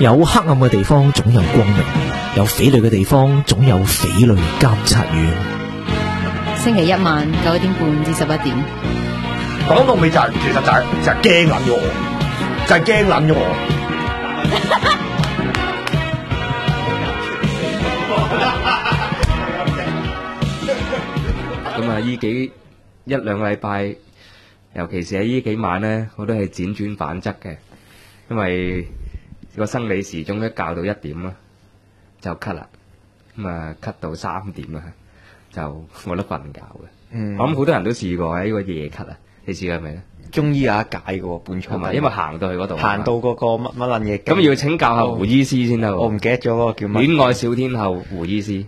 有黑暗嘅地方總有光明，有匪類嘅地方總有匪類監察院。 星期一晚9點半至11點。 講到尾就係、其實就係驚撚咗我，就係驚撚咗我。 咁啊，呢一兩個禮拜，尤其是喺呢幾晚咧，我都係輾轉反側嘅，因為個生理時鐘一校到1點啦，就咳啦，咁啊咳到3點啦，就冇得瞓覺嘅。我諗好多人都試過喺呢個夜咳啊，你試過未咧？ 中醫有一解嘅喎，半係咪？因為行到去嗰度， 行到嗰個乜撚嘢， 咁要請教下胡醫師先得。 我唔記得咗嗰個叫乜。 戀愛小天后胡醫師，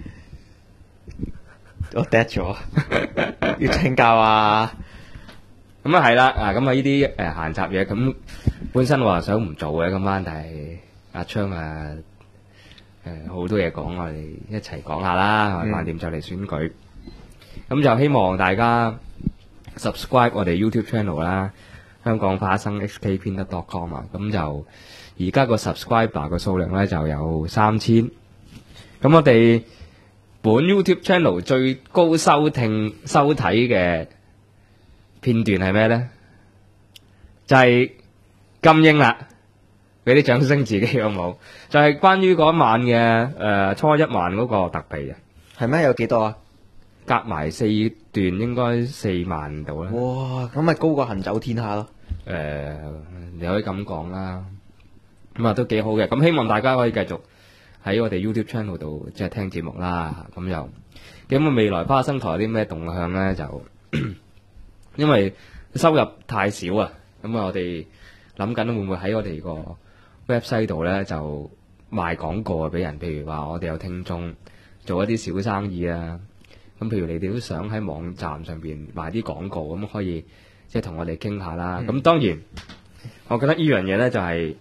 我 dead 咗，要請教啊！ 咁啊係啦，咁啊呢啲閒雜嘢，咁本身話想唔做嘅今晚，但係阿昌好多嘢講，我哋一齊講下啦。橫掂就嚟選舉，咁就希望大家 subscribe 我哋 YouTube channel 啦，香港花生 hkpinner.com 啊，咁就而家個 subscriber 個數量咧就有3000，咁我哋本 YouTube channel 最高收睇嘅片段係咩咧？就係金英啦，俾啲掌聲自己好冇？就係關於嗰晚嘅初一晚嗰個特備啊， 係咩？有幾多啊？ 夾埋4段應該4萬度啦。 哇！咁咪高過行走天下咯。 你可以咁講啦。咁啊都幾好嘅。咁希望大家可以繼續喺我哋 YouTube channel 度即係聽節目啦。咁又咁啊，未來花生台有啲咩動向咧？就因為收入太少啊，咁啊我哋諗緊會唔會喺我哋個 website 度咧就賣廣告啊俾人，譬如話我哋有聽眾做一啲小生意啊，咁譬如你哋都想喺網站上邊賣啲廣告，咁可以即係同我哋傾下啦。咁當然，我覺得呢樣嘢咧就係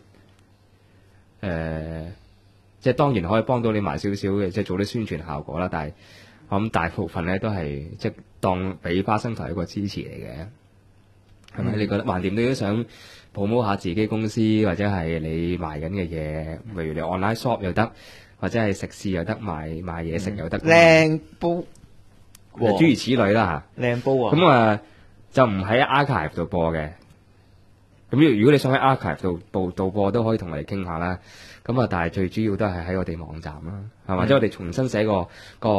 即係當然可以幫到你賣少少嘅，即係做啲宣傳效果啦。但係我諗大部分咧都係即係當俾花生台一個支持嚟嘅，係咪？你覺得橫掂你都想 promote 下自己公司或者係你賣緊嘅嘢，例如你 online shop 又得，或者係食肆又得，賣嘢食又得， 靚煲， 諸如此類啦嚇。 靚煲啊！ 咁啊就唔喺 archive 度播嘅。咁如果你想喺 archive 度播都可以同我哋傾下啦。咁啊，但係最主要都係喺我哋網站啦，係嘛？即係我哋重新寫個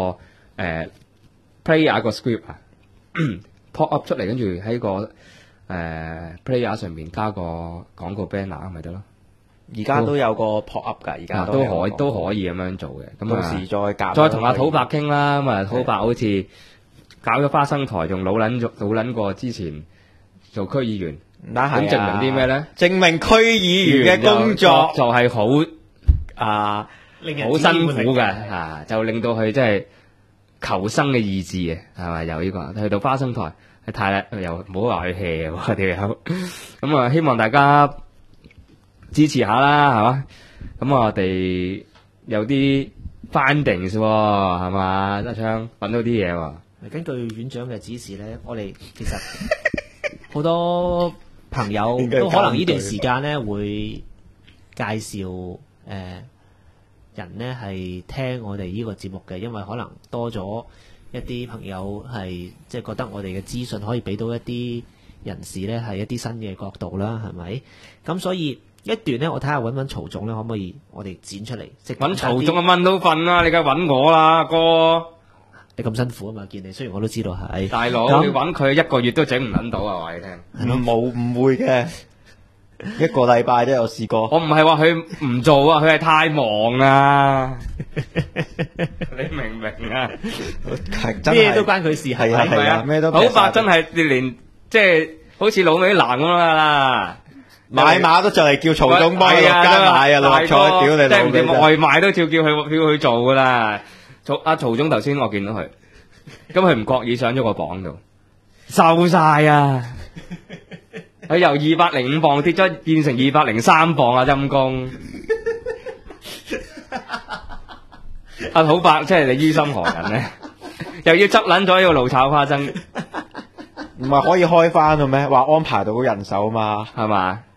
player 個 script 啊，pop up 出嚟，跟住喺個player 上面加個廣告 banner 咪得咯。 而家都有個 pop up 㗎，而家都可以咁樣做嘅。咁到時再夾， 再同阿土伯傾啦。咁啊，土伯好似搞咗花生台，仲老撚過之前做區議員。咁證明啲咩咧？ 證明區議員嘅工作就係好好辛苦嘅就令到佢即係求生嘅意志啊，係咪？由呢個去到花生台係太叻，又唔好話佢 hea 喎條友。咁啊，希望大家支持下啦，係嘛？咁我哋有啲 findings 係嘛？阿昌揾到啲嘢喎。 根據院長嘅指示咧，我哋其實好多朋友都可能呢段時間咧會介紹人咧係聽我哋呢個節目嘅，因為可能多咗一啲朋友係即係覺得我哋嘅資訊可以俾到一啲人士咧係一啲新嘅角度啦，係咪？咁所以一段咧，我睇下揾曹總咧可唔可以我哋剪出嚟？ 揾曹總啊，蚊都瞓啦，你梗係揾我啦，哥。 你咁辛苦啊嘛，見你雖然我都知道係大佬，你揾佢1個月都整唔撚到啊！話你聽， 唔會嘅，1個禮拜都有試過。 我唔係話佢唔做啊，佢係太忙啊！你明唔明啊？ 咩都關佢事，係啊，咩都好白真係連即係好似老尾男咁啦， 買馬都就嚟叫曹總幫你落街買啊，六合彩屌你老味！ 外賣都照叫佢做噶啦。曹總頭先我見到佢，咁佢唔覺意上咗個榜度，瘦晒啊！佢由205磅跌咗變成203磅啊！陰公，阿土伯即係你於心何忍咧？又要執撚咗呢個爐炒花生， 唔係可以開翻嘅咩？話安排到人手嘛， 係嘛？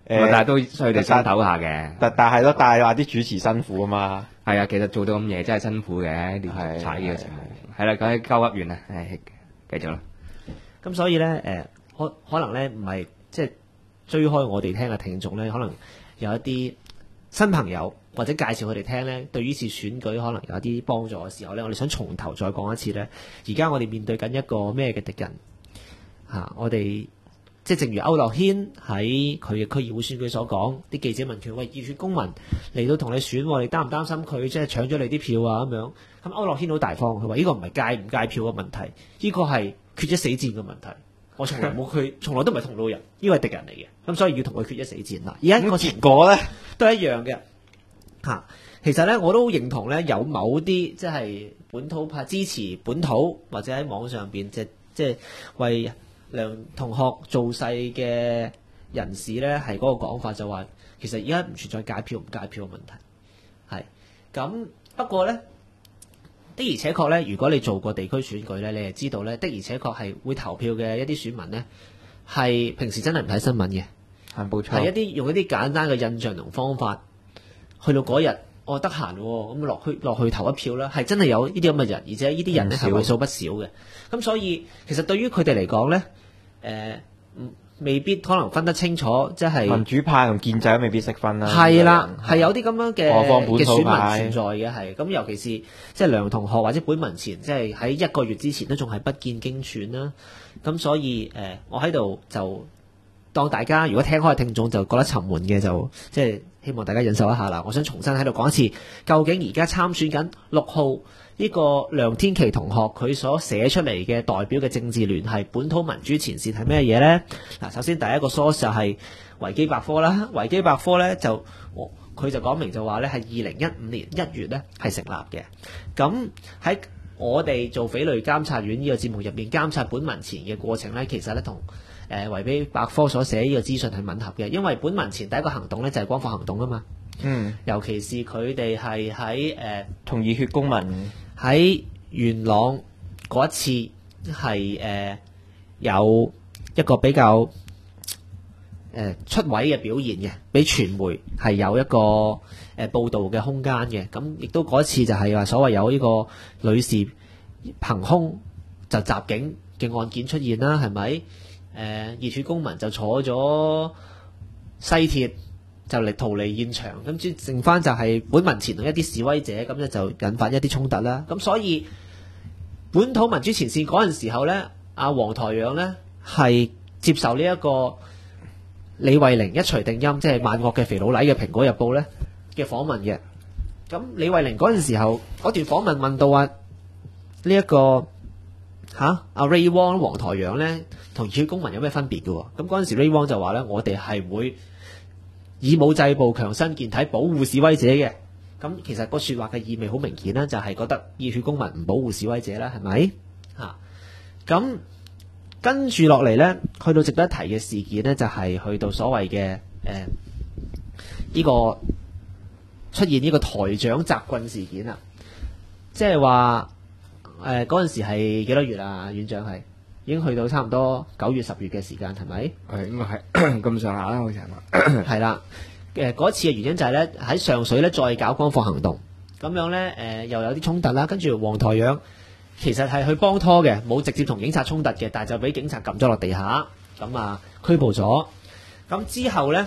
但係都需要佢哋心唞下嘅。 但係咯，但係話啲主持辛苦啊嘛。 係啊，其實做到咁夜真係辛苦嘅， 係踩呢個節目。係啦，講起鳩噏完啦，繼續啦。 咁所以咧，可能咧唔係即係追開我哋聽嘅聽眾咧，可能有一啲新朋友或者介紹佢哋聽咧，對於次選舉可能有啲幫助嘅時候咧，我哋想從頭再講一次咧。而家我哋面對緊一個咩嘅敵人嚇？我哋即係正如區諾軒喺佢嘅區議會選舉所講，啲記者問佢：喂，熱血公民嚟到同你選，你擔唔擔心佢即係搶咗你啲票啊？咁樣咁區諾軒好大方，佢話：呢個唔係戒唔戒票嘅問題，呢個係決一死戰嘅問題。我從來冇佢，從來都唔係同路人，呢個係敵人嚟嘅。咁所以要同佢決一死戰啦。而家個結果咧都係一樣嘅嚇。其實咧我都認同咧，有某啲即係本土派支持本土或者喺網上邊即係為梁同學造勢嘅人士咧，係嗰個講法就話，其實而家唔存在戒票唔戒票嘅問題。係咁，不過咧的而且確咧，如果你做過地區選舉咧，你係知道咧，的而且確係會投票嘅一啲選民咧，係平時真係唔睇新聞嘅， 係冇錯， 係用一啲簡單嘅印象同方法，去到嗰日我得閒咁落去投一票啦，係真係有呢啲咁嘅人，而且呢啲人咧係為數不少嘅。咁所以其實對於佢哋嚟講咧，未必可能分得清楚，即係民主派同建制都未必識分啦。 係啦，係有啲咁樣嘅何況本土選派民存在嘅，係咁，尤其是即係梁同學或者本民前，即係喺一個月之前都仲係不見經傳啦。咁所以我喺度就當大家如果聽開嘅聽眾就覺得沉悶嘅，就即係希望大家忍受一下啦。我想重新喺度講一次，究竟而家參選緊6號呢個梁天琦同學佢所寫出嚟嘅代表嘅政治聯繫本土民主前線係咩嘢呢？嗱，首先第一個 source 就係維基百科啦。維基百科咧就佢就講明就話咧係2015年1月咧係成立嘅。咁喺我哋做匪類監察院呢個節目入面監察本民前嘅過程咧，其實咧同維基百科所寫呢個資訊係吻合嘅，因為本民前第一個行動咧就係光復行動啊嘛。尤其是佢哋係喺同熱血公民喺元朗嗰一次係有一個比較出位嘅表現嘅，俾傳媒係有一個報導嘅空間嘅。咁亦都嗰一次就係話所謂有呢個女士憑空就襲警嘅案件出現啦，係咪？熱血公民就坐咗西鐵就嚟逃離現場，跟住剩翻就係本民前同一啲示威者，咁咧就引發一啲衝突啦。咁所以本土民主前線嗰陣時候咧，阿黃台仰咧係接受呢一個李慧玲一錘定音，即係萬惡嘅肥佬黎嘅《蘋果日報》咧嘅訪問嘅。咁李慧玲嗰陣時候嗰段訪問問到話呢一個阿 Ray Wong 黃台仰咧同熱血公民有咩分別嘅喎？咁嗰陣時 Ray Wong 就話咧，我哋係會以武制暴強身健體保護示威者嘅。咁其實個説話嘅意味好明顯啦，就係覺得熱血公民唔保護示威者啦，係咪？咁跟住落嚟咧，去到值得一提嘅事件咧，就係去到所謂嘅呢個出現呢個台長襲棍事件啦。即係話嗰陣時係幾多月啊？院長係已經去到差唔多9月10月嘅時間，係咪？ 應該係咁上下啦，好似係嘛？ 係啦。嗰次嘅原因就係咧喺上水咧再搞光復行動，咁樣咧又有啲衝突啦。跟住黃台仰其實係去幫拖嘅，冇直接同警察衝突嘅，但係就俾警察撳咗落地下，咁拘捕咗。咁之後咧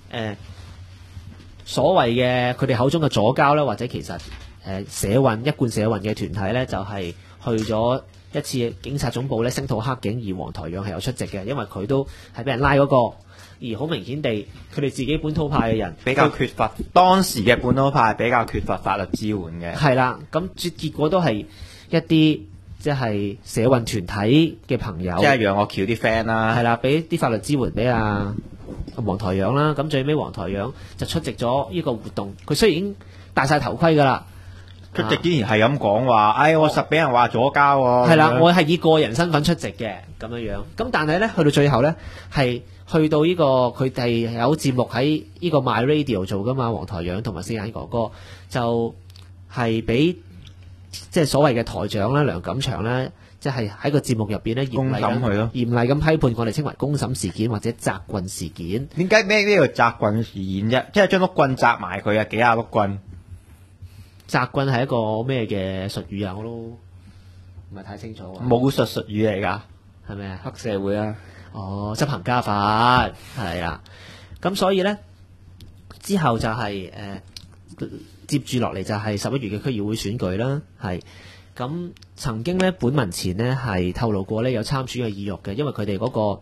所謂嘅佢哋口中嘅左膠咧，或者其實社運一貫社運嘅團體咧，就係去咗一次警察總部咧聲討黑警，而黃台仰係有出席嘅，因為佢都係俾人拉嗰個。而好明顯地，佢哋自己本土派嘅人比較缺乏，當時嘅本土派比較缺乏法律支援嘅。係啦，咁結果都係一啲即係社運團體嘅朋友， 即係楊岳橋啲 friend 啦， 係啦，俾啲法律支援俾黃台仰啦。咁最尾黃台仰就出席咗呢個活動，佢雖然已經戴晒頭盔㗎啦， 出席竟然係咁講話，我實俾人話左膠喎。 係啦，我係以個人身份出席嘅咁樣。咁但係咧，去到最後咧係。去到呢個佢哋有節目喺呢個 My Radio 做噶嘛，黃台仰同埋四眼哥哥就係俾即係所謂嘅台長啦梁錦祥咧即係喺個節目入邊咧公審佢咯嚴厲咁批判我哋稱為公審事件或者擲棍事件。 點解咩呢個擲棍事件啫？即係將碌棍擲埋佢啊，幾廿碌棍。 擲棍係一個咩嘅術語啊？我都唔係太清楚啊。 武術術語嚟㗎， 係咪啊？ 黑社會啊， 哦，執行家法係啦。咁所以咧之後就係、接住落嚟就係11月嘅區議會選舉啦，係。咁曾經咧，本民前呢係透露過咧有參選嘅意欲嘅，因為佢哋嗰個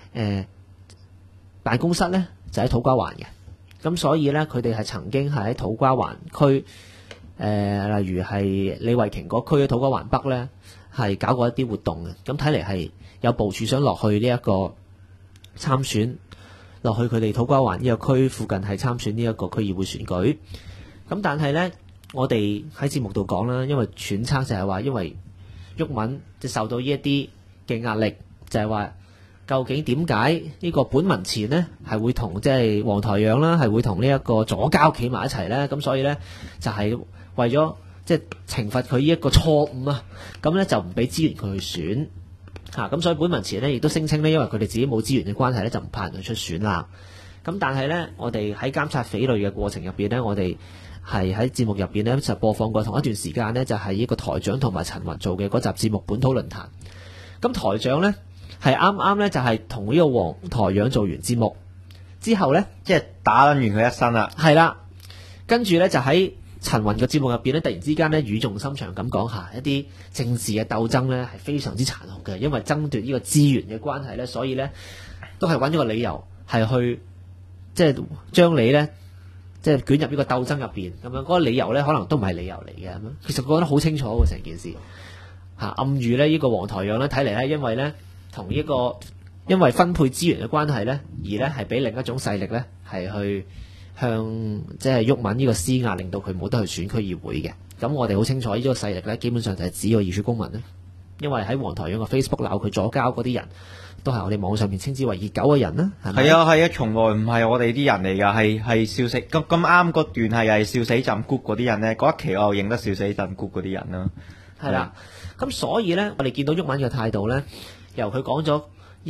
辦公室咧就喺土瓜灣嘅，咁所以咧佢哋係曾經係喺土瓜灣區例如係李慧瓊嗰區嘅土瓜灣北咧係搞過一啲活動嘅，咁睇嚟係有部署想落去呢一個參選，落去佢哋土瓜灣呢個區附近係參選呢一個區議會選舉，咁但係咧。我哋喺節目度講啦，因為揣測就係話，因為毓民就受到呢一啲嘅壓力，就係話究竟點解呢個本民前呢係會同即係黃台仰啦，係會同呢一個左膠企埋一齊咧？咁所以咧就係為咗即係懲罰佢呢一個錯誤啊，咁咧就唔俾資源佢去選嚇，咁所以本民前呢亦都聲稱咧，因為佢哋自己冇資源嘅關係咧，就唔派人去出選啦。咁但係咧，我哋喺監察匪類嘅過程入邊咧，我哋係喺節目入邊咧就播放過同一段時間呢，就係呢個台長同埋陳雲做嘅嗰集節目本土論壇。咁台長呢，係啱啱呢，就係同呢個黃台仰做完節目之後呢， 即係打撚完佢一身啦。 係啦，跟住呢，就喺陳雲嘅節目入邊呢，突然之間呢，語重心長咁講下一啲政治嘅鬥爭呢係非常之殘酷嘅，因為爭奪呢個資源嘅關係呢，所以呢，都係揾咗個理由係去即係將你呢。即係捲入呢個鬥爭入邊咁樣，嗰個理由咧可能都唔係理由嚟嘅咁樣。其實講得好清楚喎，成件事嚇暗喻咧呢個黃台仰咧睇嚟咧，因為咧同呢個因為分配資源嘅關係咧，而咧係俾另一種勢力咧係去向即係毓民呢個施壓，令到佢冇得去選區議會嘅。咁我哋好清楚呢個勢力咧，基本上就係指個熱血公民咧，因為喺黃台仰個 Facebook 鬧佢左膠嗰啲人。都係我哋網上面稱之為熱狗嘅人啦，係咪？ 係啊，從來唔係我哋啲人嚟㗎，係笑死咁啱嗰段係笑死浸谷嗰啲人咧，嗰一期我又認得笑死浸谷嗰啲人啦。 係啦，咁所以咧，我哋見到毓民嘅態度咧，由佢講咗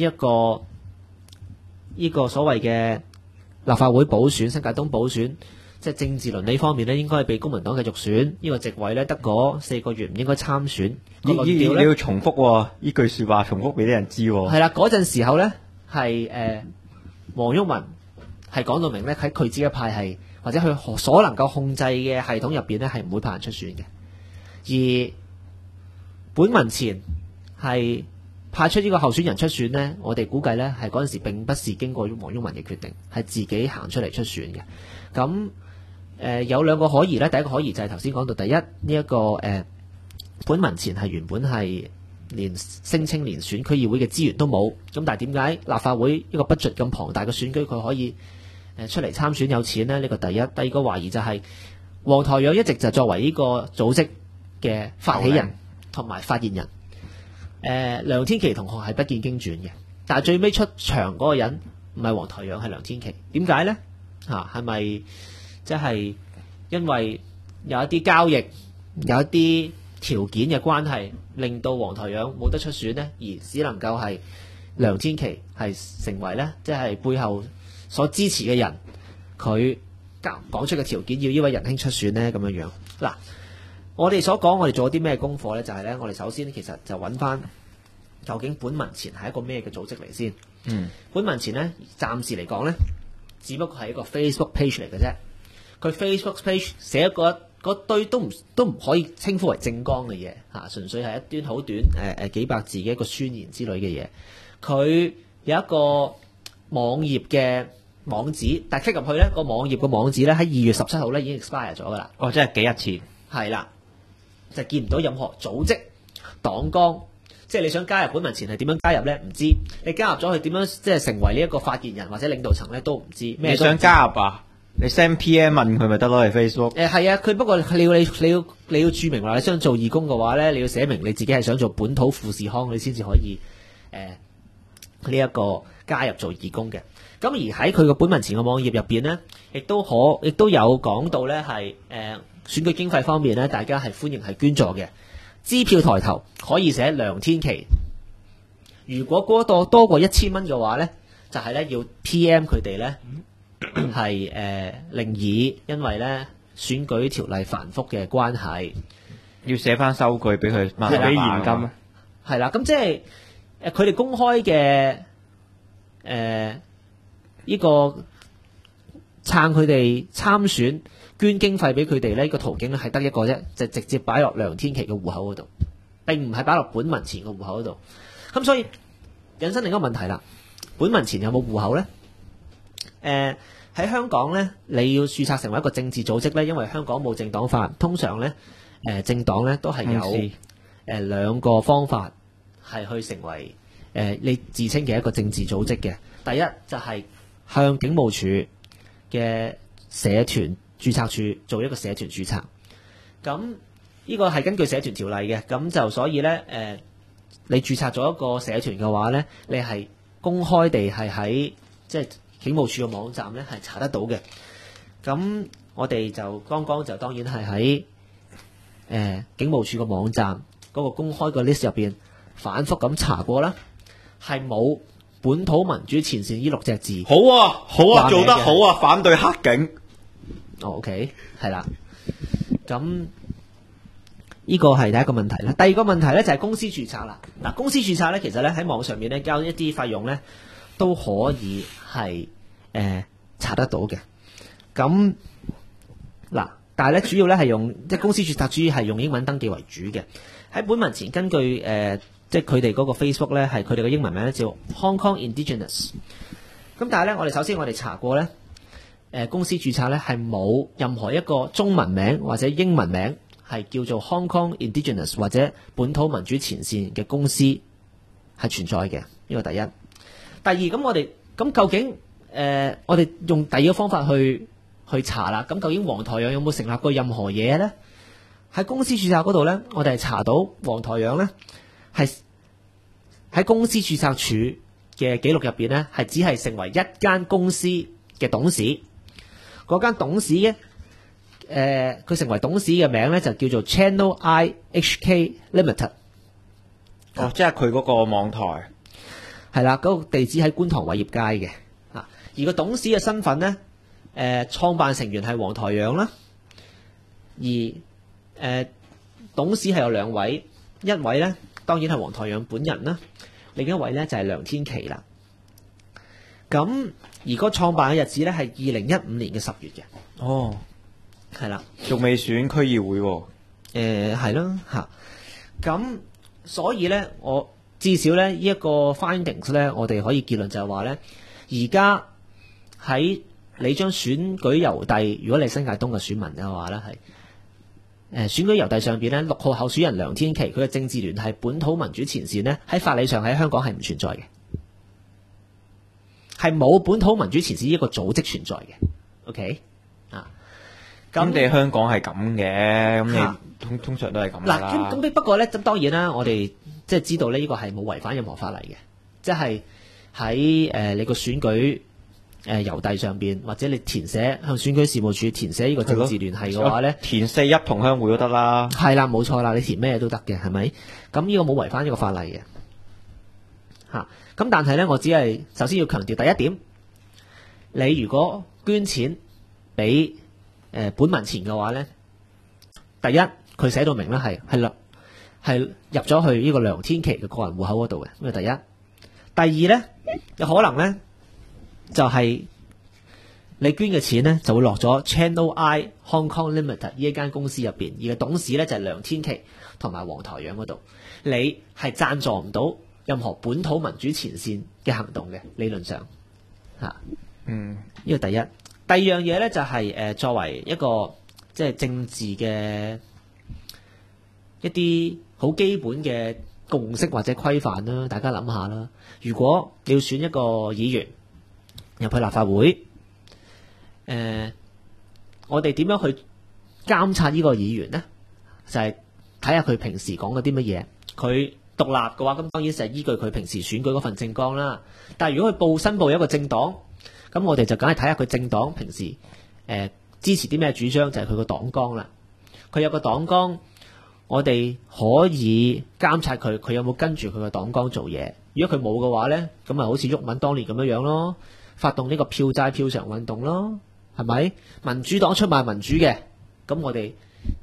呢個所謂嘅立法會補選、新界東補選，即係政治倫理方面咧，應該係俾公民黨繼續選呢個席位咧，得嗰4個月唔應該參選。 你要重複喎，呢句説話重複俾啲人知喎。 係啦，嗰陣時候咧係黃毓民係講到明咧，喺佢自己嘅派系或者佢所能夠控制嘅系統入邊咧，係唔會派人出選嘅。而本民前係派出呢個候選人出選咧，我哋估計咧係嗰陣時並不是經過黃毓民嘅決定，係自己行出嚟出選嘅。咁有兩個可疑咧，第一個可疑就係頭先講到第一呢一個本民前係原本係連聲稱連選區議會嘅資源都冇，咁但係點解立法會一個 budget 咁龐大嘅選舉佢可以出嚟參選有錢呢？呢個第一。第二個懷疑就係黃台仰一直就作為呢個組織嘅發起人同埋發言人。梁天琦同學係不見經傳嘅，但係最尾出場嗰個人唔係黃台仰，係梁天琦。點解呢？係咪即係因為有一啲交易，有一啲條件嘅關係，令到黃台仰冇得出選呢？而只能夠係梁天琦係成為呢，即係背後所支持嘅人，佢講出嘅條件要呢位仁兄出選呢？咁樣樣。嗱，我哋所講，我哋做咗啲咩功課呢？就係呢，我哋首先其實就揾翻究竟本民前係一個咩嘅組織嚟先。本民前呢，暫時嚟講呢，只不過係一個 Facebook page 嚟嘅啫。佢 Facebook page 寫嗰堆都唔可以稱呼為政綱嘅嘢嚇，純粹係一段好短幾百字嘅一個宣言之類嘅嘢。佢有一個網頁嘅網址，但係 click 入去咧，個網頁個網址咧喺2月17號咧已經 expire 咗噶啦。 哦，即係幾日前。 係啦，就見唔到任何組織黨綱，即係你想加入本民前係點樣加入咧？唔知你加入咗佢點樣即係成為呢一個發言人或者領導層咧都唔知。咩？ 你想加入啊？你 send PM 問佢咪得咯？喺 Facebook。係啊，佢不過你要註明話你想做義工嘅話咧，你要寫明你自己係想做本土富士康，你先至可以呢一個加入做義工嘅。咁而喺佢個本民前嘅網頁入邊咧，亦都有講到咧係選舉經費方面咧，大家係歡迎係捐助嘅。 支票抬頭可以寫梁天琦。如果嗰個多過1000蚊嘅話咧，就係咧要 PM 佢哋咧係令以因為咧選舉條例繁複嘅關係， 要寫翻收據俾佢， 即係俾現金啊。 係啦，咁即係佢哋公開嘅呢個撐佢哋參選捐經費俾佢哋呢個途徑咧係得一個啫，就直接擺落梁天琦嘅戶口嗰度，並唔係擺落本民前嘅戶口嗰度。咁所以引申另一個問題啦，本民前有冇戶口呢？喺香港呢，你要註冊成為一個政治組織呢，因為香港冇政黨法，通常呢，政黨呢都係有兩個方法係去成為你自稱嘅一個政治組織嘅。第一就係向警務處嘅社團註冊處做一個社團註冊，咁呢個係根據社團條例嘅，咁就所以呢，你註冊咗一個社團嘅話呢，你係公開地係喺即係警務處嘅網站呢係查得到嘅。咁我哋就剛剛就當然係喺警務處嘅網站嗰個公開個 list 入邊反覆咁查過啦，係冇本土民主前線呢6隻字。 好啊，好啊，做得好啊，反對黑警。 OK， 係啦。咁呢個係第一個問題啦。第二個問題咧就係公司註冊啦。嗱，公司註冊咧其實咧喺網上面咧交一啲費用咧都可以係查得到嘅。咁嗱，但係咧主要咧係用即係公司註冊主要係用英文登記為主嘅。喺本民前根據即係佢哋嗰個 Facebook 咧係佢哋嘅英文名咧叫 Hong Kong Indigenous。咁但係咧我哋查過咧公司註冊咧係冇任何一個中文名或者英文名係叫做 Hong Kong Indigenous 或者本土民主前線嘅公司係存在嘅。呢個第一。第二，咁究竟我哋用第二個方法去查啦。咁究竟黃台仰有冇成立過任何嘢咧？喺公司註冊嗰度咧，我哋係查到黃台仰咧係喺公司註冊處嘅記錄入邊咧係只係成為一間公司嘅董事。嗰間董事嘅佢成為董事嘅名咧就叫做 Channel I HK Limited。 哦，即係佢嗰個網台係啦，嗰個地址喺觀塘偉業街嘅。而個董事嘅身份咧，創辦成員係黃台仰啦。而董事係有2位，一位咧當然係黃台仰本人啦，另一位咧就係梁天琦啦。咁而個創辦嘅日子咧係2015年嘅10月嘅。 哦， 係啦， 仲未選區議會喎。 係咯嚇。咁所以咧，我至少咧呢一個 findings 咧，我哋可以結論就係話咧，而家喺你將選舉郵遞，如果你係新界東嘅選民嘅話咧，係選舉郵遞上邊咧6號候選人梁天琦佢嘅政治聯繫本土民主前線咧，喺法理上喺香港係唔存在嘅，係冇本土民主前線呢一個組織存在嘅。OK 啊， 咁你香港係咁嘅，咁你通常都係咁啦。 嗱，咁不過咧，咁當然啦，我哋即係知道呢個係冇違反任何法例嘅，即係喺你個選舉郵遞上邊，或者你填寫向選舉事務處填寫呢個政治聯繫嘅話咧， 填41同鄉會都得啦。 係啦，冇錯啦，你填咩都得嘅，係咪？咁呢個冇違反呢個法例嘅嚇。咁但係咧，我只係首先要強調第一點，你如果捐錢俾本民前嘅話咧，第一佢寫到明咧係入咗去呢個梁天琦嘅個人戶口嗰度嘅，咁第一。第二咧，有可能咧就係你捐嘅錢咧就會落咗 Channel I Hong Kong Limited 呢一間公司入邊，而個董事咧就係梁天琦同埋黃台仰嗰度，你係贊助唔到任何本土民主前線嘅行動嘅，理論上嚇。呢個第一。第二樣嘢咧就係作為一個即係政治嘅一啲好基本嘅共識或者規範啦，大家諗下啦。如果你要選一個議員入去立法會，我哋點樣去監察呢個議員呢？就係睇下佢平時講嗰啲乜嘢。佢獨立嘅話，咁當然就係依據佢平時選舉嗰份政綱啦。但係如果佢申報一個政黨，咁我哋就梗係睇下佢政黨平時支持啲咩主張，就係佢個黨綱啦。佢有個黨綱， 我哋可以監察佢有冇跟住佢嘅黨綱做嘢。如果佢冇嘅話呢，咁咪好似毓民當年咁樣咯，發動呢個票債票償運動咯，係咪？民主黨出賣民主嘅，咁我哋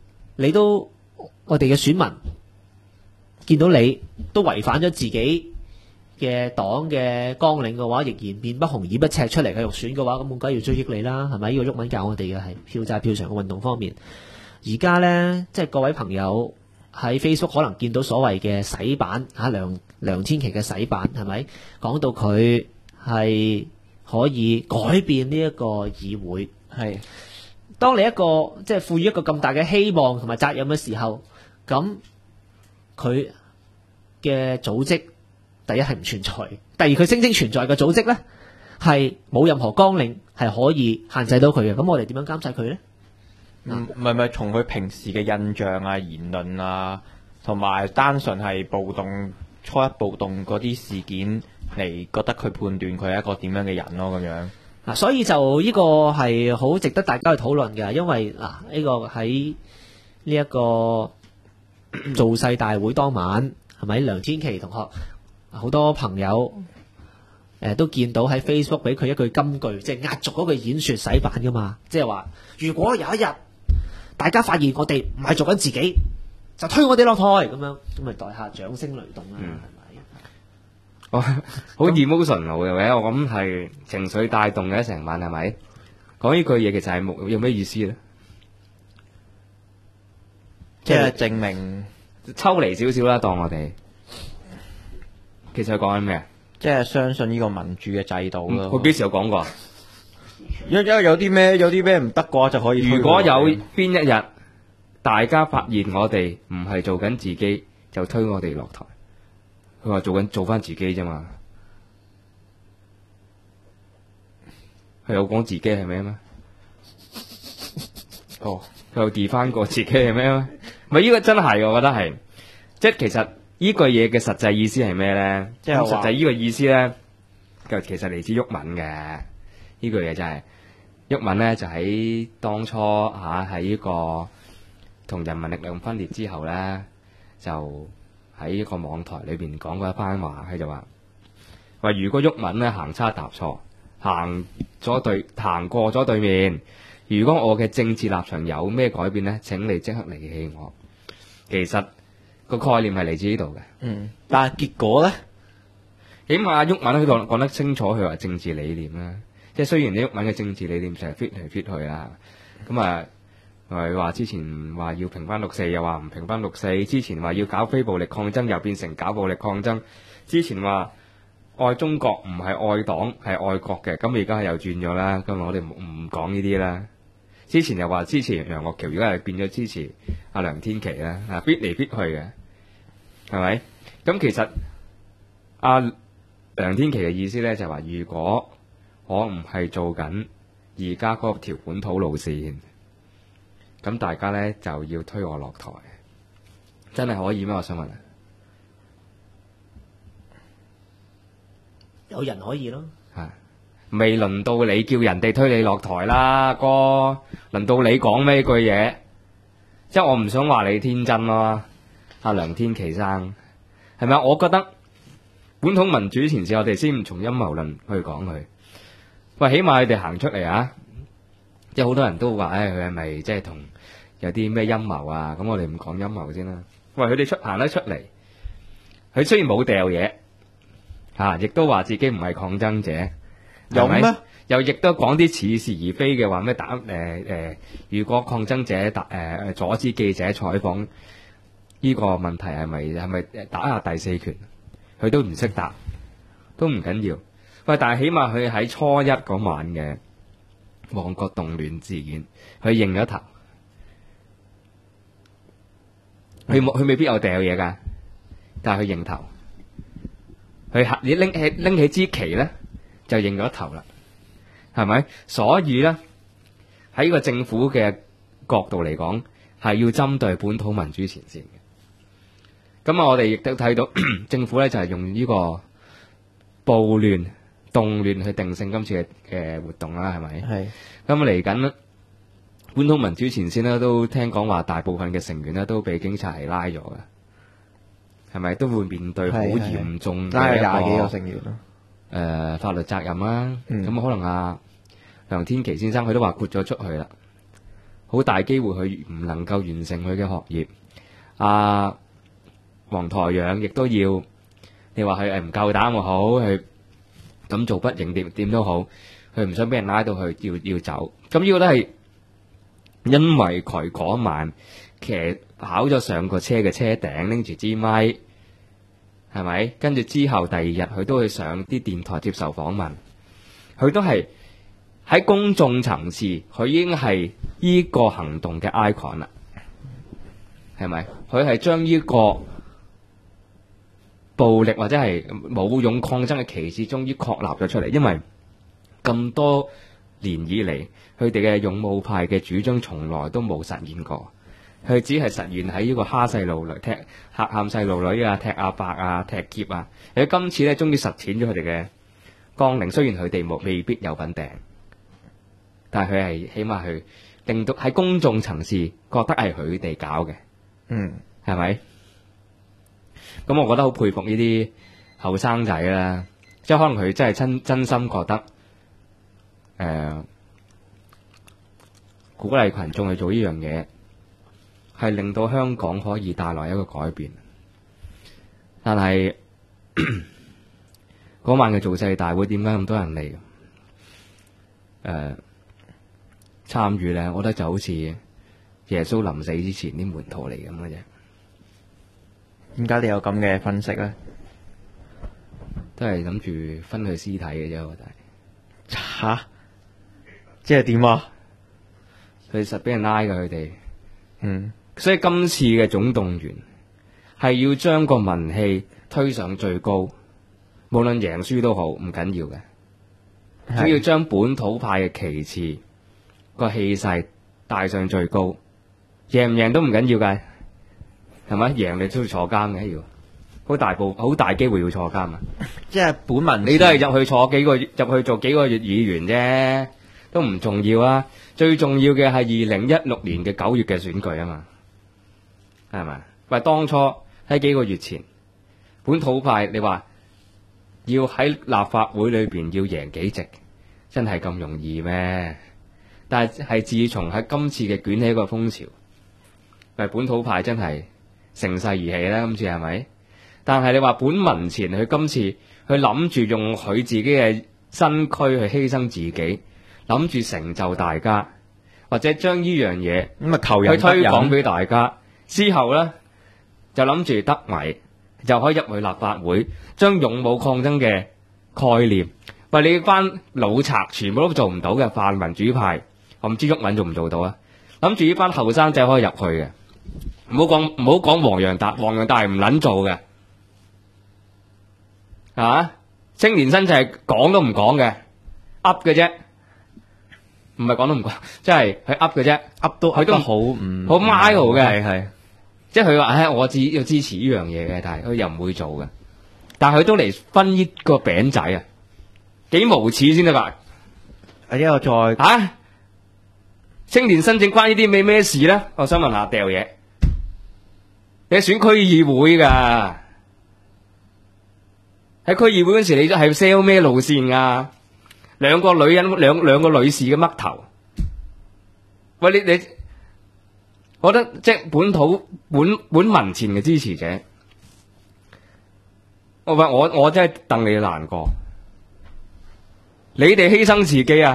嘅選民見到你都違反咗自己嘅黨嘅綱領嘅話，亦然面不紅耳不赤出嚟繼續選嘅話，咁我梗係要追擊你啦，係咪？呢個毓民教我哋嘅係票債票償嘅運動方面。而家呢，即係各位朋友喺 Facebook 可能見到所謂嘅洗版梁天琦嘅洗版，係咪講到佢係可以改變呢一個議會？係當你一個即係賦予一個咁大嘅希望同埋責任嘅時候，咁佢嘅組織第一係唔存在，第二佢聲稱存在嘅組織呢係冇任何綱領係可以限制到佢嘅。咁我哋點樣監察佢呢？ 唔係從佢平時嘅印象啊、言論啊，同埋單純係暴動初一暴動嗰啲事件嚟，覺得佢判斷佢係一個點樣嘅人咯，咁樣。 所以就呢個係好值得大家去討論嘅，因為呢個喺呢一個造勢大會當晚，係咪梁天琦同學好多朋友都見到喺 Facebook 俾佢一句金句，即係壓軸嗰句演說洗版噶嘛，即係話如果有一日大家發現我哋唔係做緊自己，就推我哋落台咁樣，咁咪代下掌聲雷動啦，係咪？ 好 emotional 嘅，我諗係情緒帶動嘅成晚，係咪？講呢句嘢其實係有咩意思咧？ 即係證明抽離少少啦，當我哋其實佢講緊咩？ 即係相信呢個民主嘅制度咯。 我幾時有講過？ 因為有啲咩唔得嘅話就可以。 如果有邊一日大家發現我哋唔係做緊自己，就推我哋落台。佢話做翻自己啫嘛。佢有講自己係咩咩？哦，佢又 define 過自己係咩咩？咪呢個真係，我覺得係，即係其實呢句嘢嘅實際意思係咩咧？即係實際呢個意思咧，就其實嚟自毓民嘅。呢句嘢就係毓民咧，就喺當初喺呢個同人民力量分裂之後咧，就喺呢個網台裏邊講過一番話，佢就話如果毓民咧行差踏錯，行過咗對面，如果我嘅政治立場有咩改變咧，請你即刻離棄我。其實個概念係嚟自呢度嘅， 但係結果咧， 起碼毓民佢講得清楚，佢話政治理念啦。即係雖然你毓民嘅政治理念成日 fit 嚟 fit 去啦，咁佢話之前話要平反6·4，又話唔平反6·4；之前話要搞非暴力抗爭，又變成搞暴力抗爭；之前話愛中國唔係愛黨係愛國嘅，咁而家又轉咗啦。今日我哋唔講呢啲啦。之前又話支持楊岳橋，而家係變咗支持阿梁天琦啦，fit 嚟 fit 去嘅，係咪？咁其實阿梁天琦嘅意思咧就係話，如果我唔係做緊而家嗰個條本土路線，咁大家咧就要推我落台，真係可以咩？我想問啊， 有人可以咯， 未輪到你叫人哋推你落台啦，哥，輪到你講咩句嘢？即係我唔想話你天真咯，阿梁天琦生係咪？我覺得本土民主前線，我哋先唔從陰謀論去講佢。喂，起碼佢哋行出嚟啊！即係好多人都話，佢係咪即係同有啲咩陰謀啊？咁我哋唔講陰謀先啦。喂，佢哋行得出嚟，佢雖然冇掉嘢，亦都話自己唔係抗爭者，有咩？又亦都講啲似是而非嘅話咩如果抗爭者阻止記者採訪呢個問題係咪打下第四拳？佢都唔識答，都唔緊要。喂，但係起碼佢喺初一嗰晚嘅旺角動亂事件，佢認咗頭。佢未必有掉嘢㗎，但係佢認頭。你拎起支旗咧，就認咗頭啦，係咪？所以咧喺呢個政府嘅角度嚟講，係要針對本土民主前線嘅。咁我哋亦都睇到政府咧就係用呢個暴亂、動亂去定性今次嘅活動啦，係咪？係。咁嚟緊本土民主前線呢，都聽講話大部分嘅成員呢都被警察係拉咗嘅，係咪都會面對好嚴重拉嘅咗20幾個一成員咯。 個法律責任啦？ 嗯咁、可能梁天琦先生佢都話豁咗出去啦，好大機會佢唔能夠完成佢嘅學業。黃台仰亦都要，你話佢唔夠膽又好，佢咁做不認點都好，佢唔想俾人拉到去要走。咁呢個都係因為佢嗰晚跑咗上個車嘅車頂，拎住支咪，係咪？跟住之後第二日佢都去上啲電台接受訪問，佢都係喺公眾層次，佢已經係呢個行動嘅 icon 啦，係咪？佢係將呢個暴力或者係武勇抗爭嘅旗幟終於確立咗出嚟，因為咁多年以嚟，佢哋嘅勇武派嘅主張從來都冇實現過，佢只係實現喺呢個蝦細路女、踢嚇喊細路女啊、踢阿伯啊、踢劫啊。而今次咧，終於實踐咗佢哋嘅綱領，雖然佢哋未必有份掟，但係佢係起碼去令到喺公眾層次覺得係佢哋搞嘅，係咪？咁我覺得好佩服呢啲後生仔啦，即係可能佢真係真心覺得，鼓勵群眾去做呢樣嘢，係令到香港可以帶來一個改變。但係嗰晚嘅造勢大會點解咁多人嚟？參與咧，我覺得就好似耶穌臨死之前啲門徒嚟咁嘅啫。 點解你有咁嘅分析咧？ 都係諗住分佢屍體嘅啫，我覺得係。 吓？即係點啊？ 佢實俾人拉㗎，佢哋。 嗯。 所以今次嘅總動員係要將個民氣推上最高，無論贏輸都好，唔緊要嘅。只要將本土派嘅旗幟個氣勢帶上最高，贏唔贏都唔緊要㗎，係咪？贏你都要坐監嘅，要好大機會要坐監啊！ 即係本民， 你都係入去坐幾個月，入去做幾個月議員啫，都唔重要啊！最重要嘅係2016年嘅9月嘅選舉啊嘛，係咪？喂，當初喺幾個月前，本土派你話要喺立法會裏邊要贏幾席，真係咁容易咩？但係自從喺今次嘅捲起個風潮，喂，本土派真係乘勢而起啦！今次係咪？但係你話本民前佢今次佢諗住用佢自己嘅身軀去犧牲自己，諗住成就大家，或者將呢樣嘢咁啊求人去推廣俾大家，之後呢，就諗住得米就可以入去立法會，將勇武抗爭嘅概念，喂，你班老賊全部都做唔到嘅泛民主派，我唔知毓民做唔做到啊？諗住呢班後生仔可以入去嘅，唔好講黃洋達係唔撚做嘅。青年新就係講都唔講嘅，噏嘅啫，唔係講都唔講，即係佢噏嘅啫，佢都好好 mild 嘅， 係， 即係佢話我要支持呢樣嘢嘅，但係佢又唔會做嘅，但係佢都嚟分呢個餅仔啊，幾無恥先得㗎！ 一個再青年新政關呢啲咩事咧？我想問下掉嘢，你選區議會㗎？喺區議會嗰時，你都係 sell 咩路線啊？兩個女人，兩個女士嘅嘜頭。喂，你，我覺得即係本民前嘅支持者，我真係戥你難過。你哋犧牲自己啊？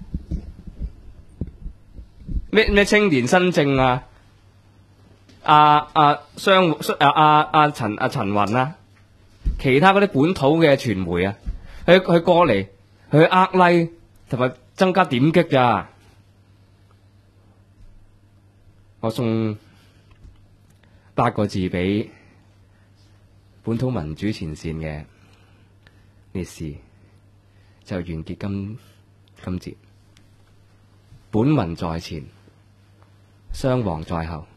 咩青年新政啊？陳雲啊？其他嗰啲本土嘅傳媒啊，佢過嚟，佢呃 like 同埋增加點擊咋？我送8個字俾本土民主前線嘅烈士，就完結今節。本民在前，傷亡在後。